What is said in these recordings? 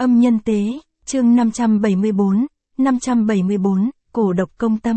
Âm nhân tế, chương 574, cổ độc công tâm.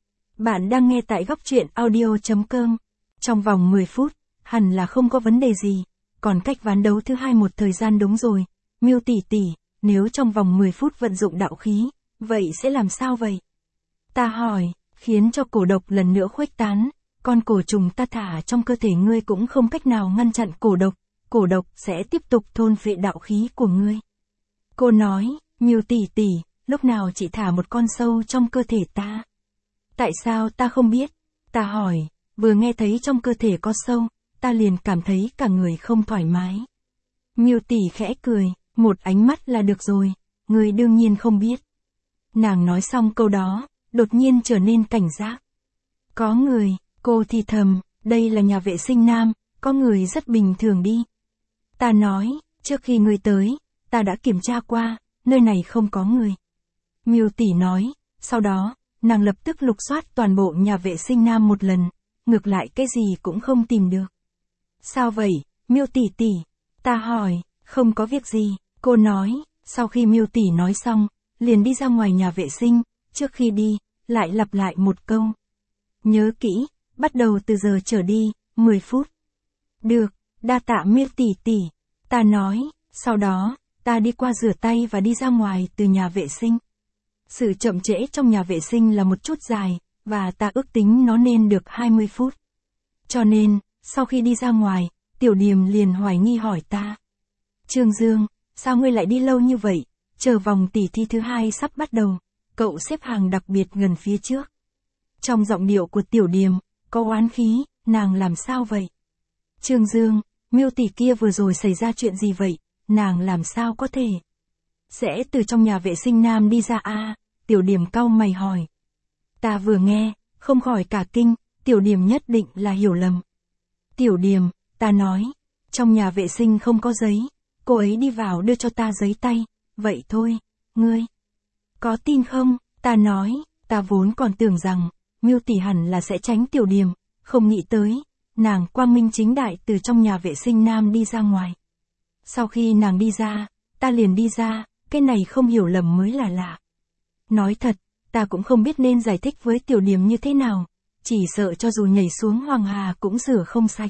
Bạn đang nghe tại góc truyện audio.com. Trong vòng 10 phút, hẳn là không có vấn đề gì. Còn cách ván đấu thứ hai một thời gian đúng rồi. Miêu tỷ tỷ, nếu trong vòng 10 phút vận dụng đạo khí, vậy sẽ làm sao vậy? Ta hỏi, khiến cho cổ độc lần nữa khuếch tán. Con cổ trùng ta thả trong cơ thể ngươi cũng không cách nào ngăn chặn cổ độc sẽ tiếp tục thôn phệ đạo khí của ngươi. Cô nói, Miêu tỷ tỷ, lúc nào chị thả một con sâu trong cơ thể ta? Tại sao ta không biết? Ta hỏi, vừa nghe thấy trong cơ thể có sâu, ta liền cảm thấy cả người không thoải mái. Miêu tỷ khẽ cười, một ánh mắt là được rồi, ngươi đương nhiên không biết. Nàng nói xong câu đó, đột nhiên trở nên cảnh giác. Có người, cô thì thầm, đây là nhà vệ sinh nam, có người rất bình thường đi. Ta nói, trước khi ngươi tới, ta đã kiểm tra qua, nơi này không có người. Miêu tỷ nói, sau đó, nàng lập tức lục soát toàn bộ nhà vệ sinh nam một lần, ngược lại cái gì cũng không tìm được. Sao vậy, Miêu tỷ tỷ? Ta hỏi, không có việc gì, cô nói, sau khi Miêu tỷ nói xong, liền đi ra ngoài nhà vệ sinh, trước khi đi, lại lặp lại một câu. Nhớ kỹ, bắt đầu từ giờ trở đi, 10 phút. Được, đa tạ Miêu tỷ tỷ, ta nói, sau đó, ta đi qua rửa tay và đi ra ngoài từ nhà vệ sinh. Sự chậm trễ trong nhà vệ sinh là một chút dài, và ta ước tính nó nên được 20 phút. Cho nên, sau khi đi ra ngoài, Tiểu Điềm liền hoài nghi hỏi ta. Trương Dương, sao ngươi lại đi lâu như vậy, chờ vòng tỉ thi thứ hai sắp bắt đầu, cậu xếp hàng đặc biệt gần phía trước. Trong giọng điệu của Tiểu Điềm, có oán khí, nàng làm sao vậy? Trương Dương, Miêu tỷ kia vừa rồi xảy ra chuyện gì vậy, nàng làm sao có thể? Sẽ từ trong nhà vệ sinh nam đi ra à? Tiểu Điềm cau mày hỏi. Ta vừa nghe, không khỏi cả kinh, Tiểu Điềm nhất định là hiểu lầm. Tiểu Điềm, ta nói, trong nhà vệ sinh không có giấy, cô ấy đi vào đưa cho ta giấy tay, vậy thôi, ngươi có tin không? Ta nói, ta vốn còn tưởng rằng, Miêu tỷ hẳn là sẽ tránh Tiểu Điềm, không nghĩ tới, nàng quang minh chính đại từ trong nhà vệ sinh nam đi ra ngoài. Sau khi nàng đi ra, ta liền đi ra, cái này không hiểu lầm mới là lạ. Nói thật, ta cũng không biết nên giải thích với Tiểu Điềm như thế nào, chỉ sợ cho dù nhảy xuống Hoàng Hà cũng rửa không sạch.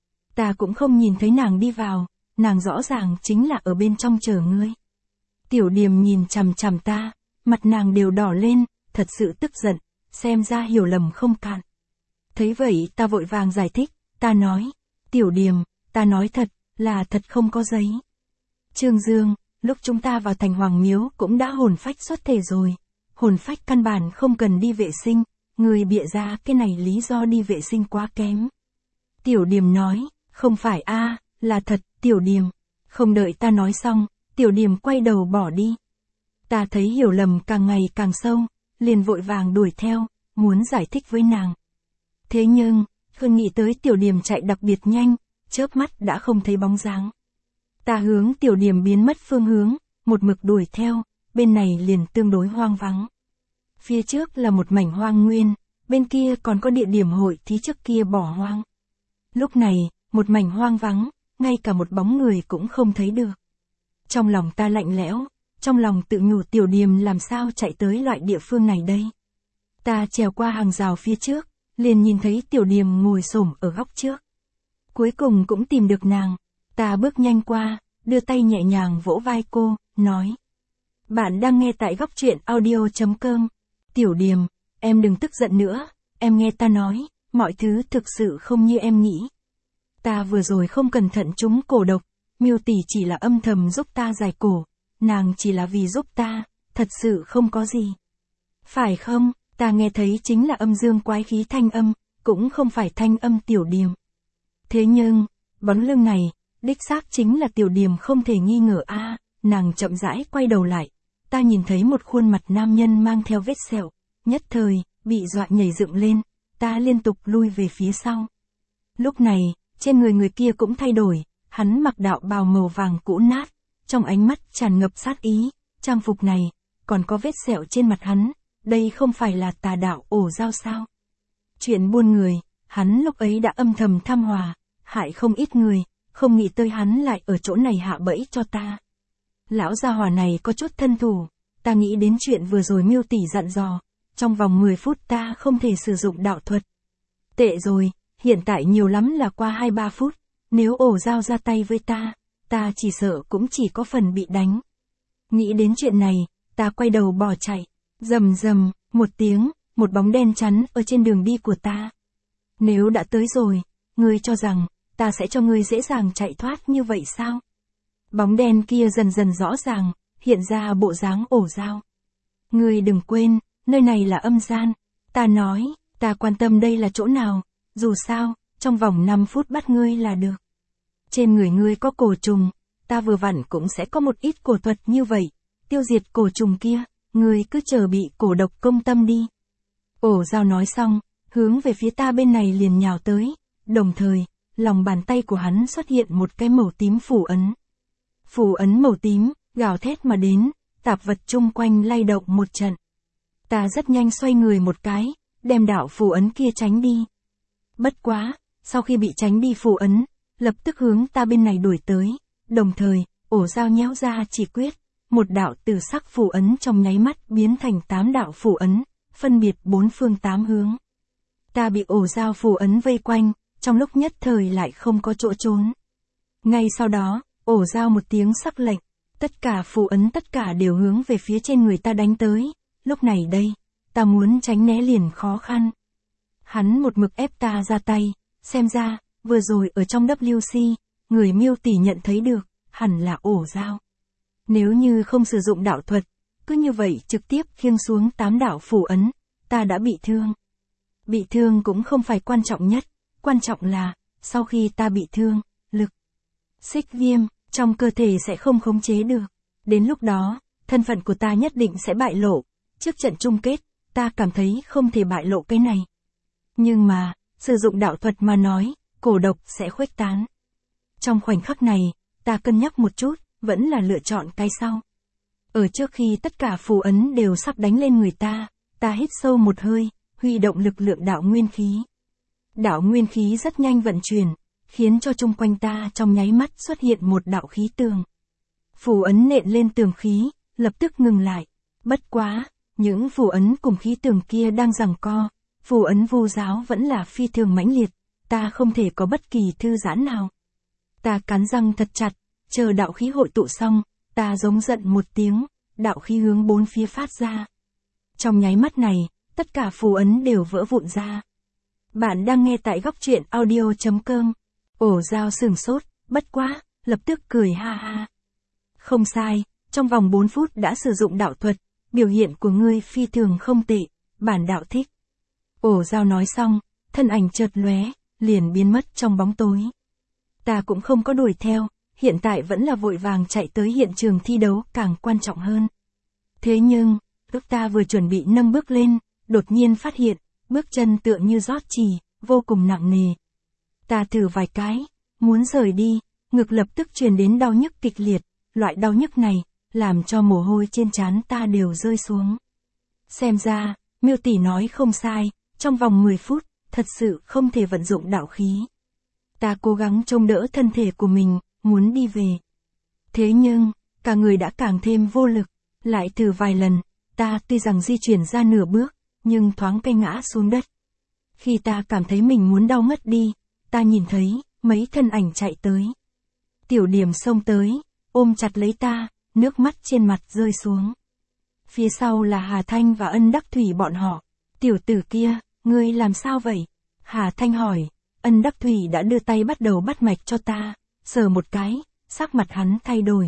Ta cũng không nhìn thấy nàng đi vào, nàng rõ ràng chính là ở bên trong chờ ngươi. Tiểu Điềm nhìn chằm chằm ta, mặt nàng đều đỏ lên, thật sự tức giận, xem ra hiểu lầm không cạn. Thấy vậy ta vội vàng giải thích, ta nói, Tiểu Điềm, ta nói thật, là thật không có giấy. Trương Dương, lúc chúng ta vào thành Hoàng Miếu cũng đã hồn phách xuất thể rồi. Hồn phách căn bản không cần đi vệ sinh, người bịa ra cái này lý do đi vệ sinh quá kém. Tiểu Điềm nói, không phải a, là thật, Tiểu Điềm. Không đợi ta nói xong, Tiểu Điềm quay đầu bỏ đi. Ta thấy hiểu lầm càng ngày càng sâu, liền vội vàng đuổi theo, muốn giải thích với nàng. Thế nhưng, không nghĩ tới Tiểu Điềm chạy đặc biệt nhanh, chớp mắt đã không thấy bóng dáng. Ta hướng Tiểu Điềm biến mất phương hướng, một mực đuổi theo, bên này liền tương đối hoang vắng. Phía trước là một mảnh hoang nguyên, bên kia còn có địa điểm hội thí trước kia bỏ hoang. Lúc này, một mảnh hoang vắng, ngay cả một bóng người cũng không thấy được. Trong lòng ta lạnh lẽo, trong lòng tự nhủ Tiểu Điềm làm sao chạy tới loại địa phương này đây. Ta trèo qua hàng rào phía trước, liền nhìn thấy Tiểu Điềm ngồi xổm ở góc trước. Cuối cùng cũng tìm được nàng, ta bước nhanh qua, đưa tay nhẹ nhàng vỗ vai cô, nói. Bạn đang nghe tại góc truyện audio.com. Tiểu Điềm, em đừng tức giận nữa, em nghe ta nói, mọi thứ thực sự không như em nghĩ. Ta vừa rồi không cẩn thận trúng cổ độc, Miêu tỷ chỉ là âm thầm giúp ta giải cổ, nàng chỉ là vì giúp ta, thật sự không có gì. Phải không, ta nghe thấy chính là âm dương quái khí thanh âm, cũng không phải thanh âm Tiểu Điềm. Thế nhưng, bóng lưng này, đích xác chính là Tiểu Điềm không thể nghi ngờ a. Nàng chậm rãi quay đầu lại, ta nhìn thấy một khuôn mặt nam nhân mang theo vết sẹo, nhất thời, bị dọa nhảy dựng lên, ta liên tục lui về phía sau. Lúc này, trên người kia cũng thay đổi, hắn mặc đạo bào màu vàng cũ nát, trong ánh mắt tràn ngập sát ý, trang phục này, còn có vết sẹo trên mặt hắn, đây không phải là tà đạo ổ dao sao? Chuyện buôn người, hắn lúc ấy đã âm thầm tham hòa, hại không ít người, không nghĩ tới hắn lại ở chỗ này hạ bẫy cho ta. Lão gia hỏa này có chút thân thủ, ta nghĩ đến chuyện vừa rồi Miêu tỷ dặn dò, trong vòng 10 phút ta không thể sử dụng đạo thuật. Tệ rồi, hiện tại nhiều lắm là qua 2-3 phút, nếu ổ dao ra tay với ta chỉ sợ cũng chỉ có phần bị đánh. Nghĩ đến chuyện này, ta quay đầu bỏ chạy, rầm rầm, một tiếng, một bóng đen chắn ở trên đường đi của ta. Nếu đã tới rồi, ngươi cho rằng, ta sẽ cho ngươi dễ dàng chạy thoát như vậy sao? Bóng đen kia dần dần rõ ràng, hiện ra bộ dáng ổ dao. Ngươi đừng quên, nơi này là âm gian. Ta nói, ta quan tâm đây là chỗ nào, dù sao, trong vòng 5 phút bắt ngươi là được. Trên người ngươi có cổ trùng, ta vừa vặn cũng sẽ có một ít cổ thuật như vậy, tiêu diệt cổ trùng kia, ngươi cứ chờ bị cổ độc công tâm đi. Ổ dao nói xong, hướng về phía ta bên này liền nhào tới, đồng thời, lòng bàn tay của hắn xuất hiện một cái màu tím phù ấn. Phù ấn màu tím, gào thét mà đến, tạp vật chung quanh lay động một trận. Ta rất nhanh xoay người một cái, đem đạo phù ấn kia tránh đi. Bất quá, sau khi bị tránh đi phù ấn, lập tức hướng ta bên này đuổi tới, đồng thời, ổ dao nhéo ra chỉ quyết, một đạo tử sắc phù ấn trong nháy mắt biến thành 8 đạo phù ấn, phân biệt 4 phương 8 hướng. Ta bị ổ dao phù ấn vây quanh, trong lúc nhất thời lại không có chỗ trốn. Ngay sau đó, ổ dao một tiếng sắc lệnh, tất cả phù ấn tất cả đều hướng về phía trên người ta đánh tới, lúc này đây, ta muốn tránh né liền khó khăn. Hắn một mực ép ta ra tay, xem ra, vừa rồi ở trong WC, người Miêu tỷ nhận thấy được, hẳn là ổ dao. Nếu như không sử dụng đạo thuật, cứ như vậy trực tiếp khiêng xuống 8 đạo phù ấn, ta đã bị thương. Bị thương cũng không phải quan trọng nhất, quan trọng là, sau khi ta bị thương, lực xích viêm trong cơ thể sẽ không khống chế được. Đến lúc đó, thân phận của ta nhất định sẽ bại lộ. Trước trận chung kết, ta cảm thấy không thể bại lộ cái này. Nhưng mà, sử dụng đạo thuật mà nói, cổ độc sẽ khuếch tán. Trong khoảnh khắc này, ta cân nhắc một chút, vẫn là lựa chọn cái sau. Ở trước khi tất cả phù ấn đều sắp đánh lên người ta hít sâu một hơi, huy động lực lượng đạo nguyên khí. Đạo nguyên khí rất nhanh vận chuyển, khiến cho chung quanh ta trong nháy mắt xuất hiện một đạo khí tường. Phù ấn nện lên tường khí, lập tức ngừng lại. Bất quá, những phù ấn cùng khí tường kia đang giằng co, phù ấn vu giáo vẫn là phi thường mãnh liệt, ta không thể có bất kỳ thư giãn nào. Ta cắn răng thật chặt, chờ đạo khí hội tụ xong, ta giống giận một tiếng, đạo khí hướng 4 phía phát ra. Trong nháy mắt này, tất cả phù ấn đều vỡ vụn ra. Bạn đang nghe tại góc truyện audio.com. Ổ dao sửng sốt, bất quá, lập tức cười ha ha. Không sai, trong vòng 4 phút đã sử dụng đạo thuật, biểu hiện của ngươi phi thường không tệ, bản đạo thích. Ổ dao nói xong, thân ảnh chợt lóe, liền biến mất trong bóng tối. Ta cũng không có đuổi theo, hiện tại vẫn là vội vàng chạy tới hiện trường thi đấu càng quan trọng hơn. Thế nhưng, lúc ta vừa chuẩn bị nâng bước lên, đột nhiên phát hiện, bước chân tựa như rót chì, vô cùng nặng nề. Ta thử vài cái, muốn rời đi, ngực lập tức truyền đến đau nhức kịch liệt, loại đau nhức này, làm cho mồ hôi trên trán ta đều rơi xuống. Xem ra, Miêu tỷ nói không sai, trong vòng 10 phút, thật sự không thể vận dụng đạo khí. Ta cố gắng trông đỡ thân thể của mình, muốn đi về. Thế nhưng, cả người đã càng thêm vô lực, lại thử vài lần, ta tuy rằng di chuyển ra nửa bước, nhưng thoáng cái ngã xuống đất. Khi ta cảm thấy mình muốn đau ngất đi, ta nhìn thấy, mấy thân ảnh chạy tới. Tiểu Điểm xông tới, ôm chặt lấy ta, nước mắt trên mặt rơi xuống. Phía sau là Hà Thanh và Ân Đắc Thủy bọn họ. Tiểu tử kia, ngươi làm sao vậy? Hà Thanh hỏi, Ân Đắc Thủy đã đưa tay bắt đầu bắt mạch cho ta, sờ một cái, sắc mặt hắn thay đổi.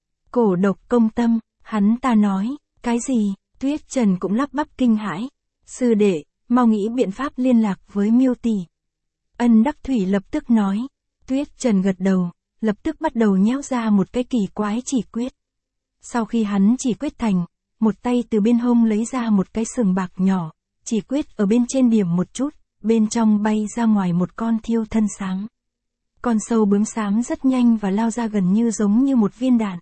Cổ độc công tâm, hắn ta nói, cái gì? Tuyết Trần cũng lắp bắp kinh hãi. Sư đệ, mau nghĩ biện pháp liên lạc với Miêu tỷ. Ân Đắc Thủy lập tức nói. Tuyết Trần gật đầu, lập tức bắt đầu nhéo ra một cái kỳ quái chỉ quyết. Sau khi hắn chỉ quyết thành, một tay từ bên hông lấy ra một cái sừng bạc nhỏ, chỉ quyết ở bên trên điểm một chút, bên trong bay ra ngoài một con thiêu thân xám. Con sâu bướm xám rất nhanh và lao ra gần như giống như một viên đạn.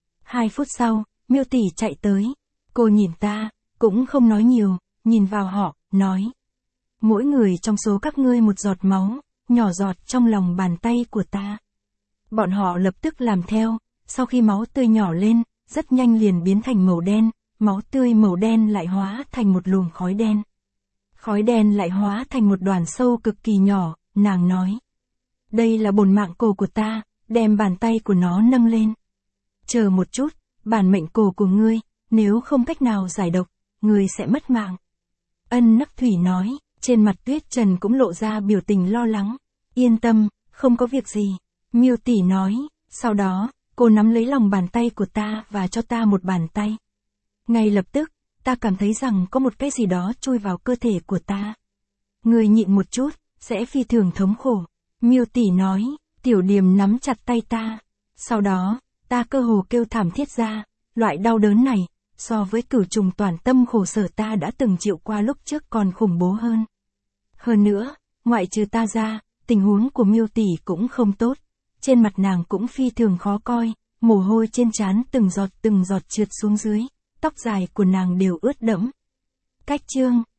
2 phút sau, Miêu tỷ chạy tới. Cô nhìn ta, cũng không nói nhiều, nhìn vào họ, nói. Mỗi người trong số các ngươi một giọt máu, nhỏ giọt trong lòng bàn tay của ta. Bọn họ lập tức làm theo, Sau khi máu tươi nhỏ lên, rất nhanh liền biến thành màu đen, máu tươi màu đen lại hóa thành một luồng khói đen. Khói đen lại hóa thành một đoàn sâu cực kỳ nhỏ, nàng nói. Đây là bổn mạng cổ của ta, đem bàn tay của nó nâng lên. Chờ một chút, bản mệnh cổ của ngươi, nếu không cách nào giải độc, ngươi sẽ mất mạng. Ân Nắc Thủy nói, trên mặt Tuyết Trần cũng lộ ra biểu tình lo lắng. Yên tâm, không có việc gì. Miêu tỷ nói, sau đó, cô nắm lấy lòng bàn tay của ta và cho ta một bàn tay. Ngay lập tức, ta cảm thấy rằng có một cái gì đó chui vào cơ thể của ta. Ngươi nhịn một chút, sẽ phi thường thống khổ. Miêu tỷ nói, Tiểu Điềm nắm chặt tay ta. Sau đó, ta cơ hồ kêu thảm thiết ra, loại đau đớn này, so với cửu trùng toàn tâm khổ sở ta đã từng chịu qua lúc trước còn khủng bố hơn. Hơn nữa, ngoại trừ ta ra, tình huống của Miêu tỷ cũng không tốt. Trên mặt nàng cũng phi thường khó coi, mồ hôi trên trán từng giọt trượt xuống dưới, tóc dài của nàng đều ướt đẫm. Cách chương